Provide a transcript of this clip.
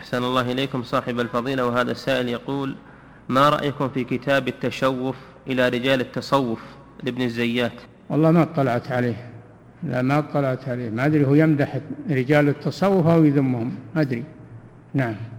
أحسن الله إليكم صاحب الفضيلة. وهذا السائل يقول: ما رأيكم في كتاب التشوف إلى رجال التصوف لابن الزيات؟ والله ما اطلعت عليه، لا ما اطلعت عليه، ما أدري هو يمدح رجال التصوف أو يذمهم، ما أدري. نعم.